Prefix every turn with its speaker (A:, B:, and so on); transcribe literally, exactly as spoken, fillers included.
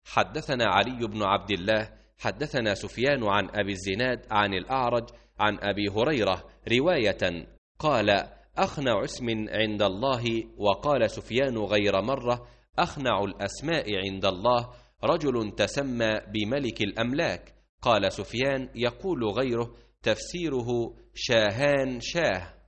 A: حدثنا علي بن عبد الله حدثنا سفيان عن أبي الزناد عن الأعرج عن أبي هريرة رواية قال: أخنع اسم عند الله. وقال سفيان غير مرة: أخنع الأسماء عند الله رجل تسمى بملك الأملاك. قال سفيان: يقول غيره: تفسيره شاهان شاه.